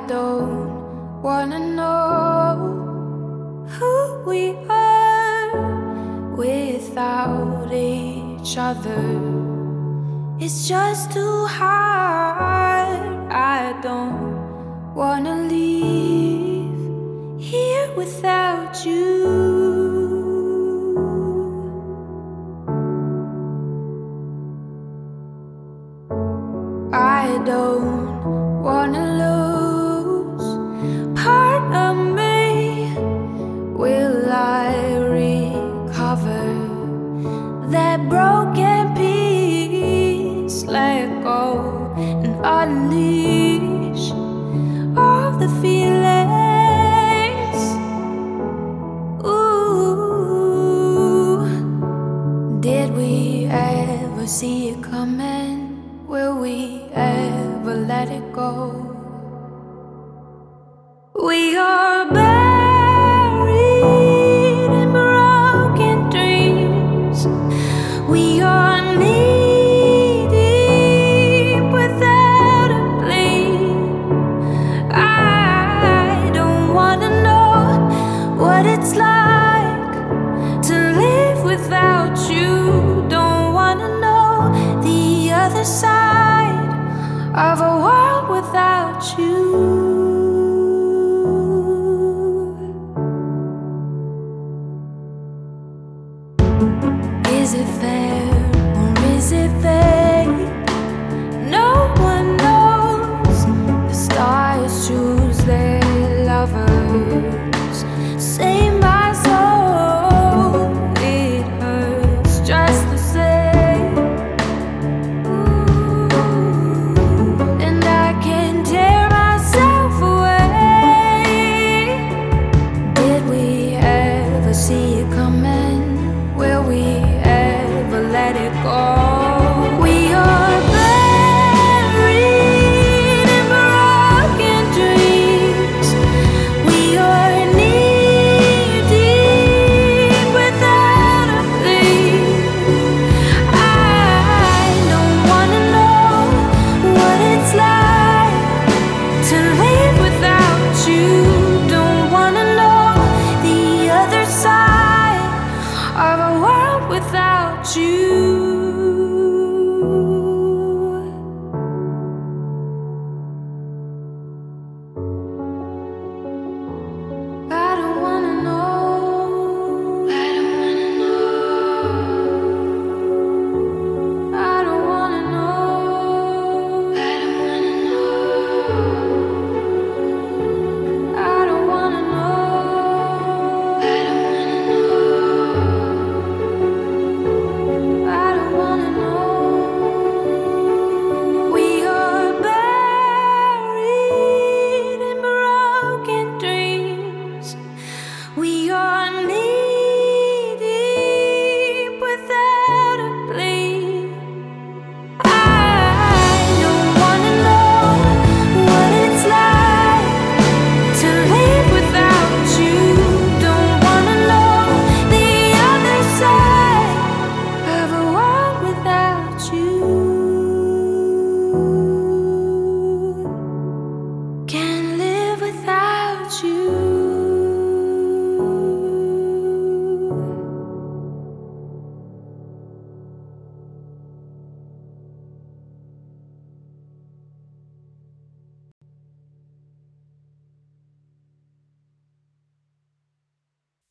don't wanna know who we are without each other. It's just too hard. I don't wanna leave here without you. I don't wanna lose part of me. Will I recover that broken piece? Let go and unleash all the feelings. Ooh, did we ever see it coming? Will we ever let it go? We are buried in broken dreams. We are knee deep without a plea. I don't wanna know what it's like to live without you. Don't wanna know the other side of a world without you. Is it fair or is it fate? No one knows. The stars choose their lovers. Save my soul, it hurts just the same. And I can tear myself away. Did we ever see it coming? Will we ever let it go? We are buried in broken dreams. We are knee deep without a plea. I don't wanna know what it's like to live without you. Don't wanna know the other side of a world without you.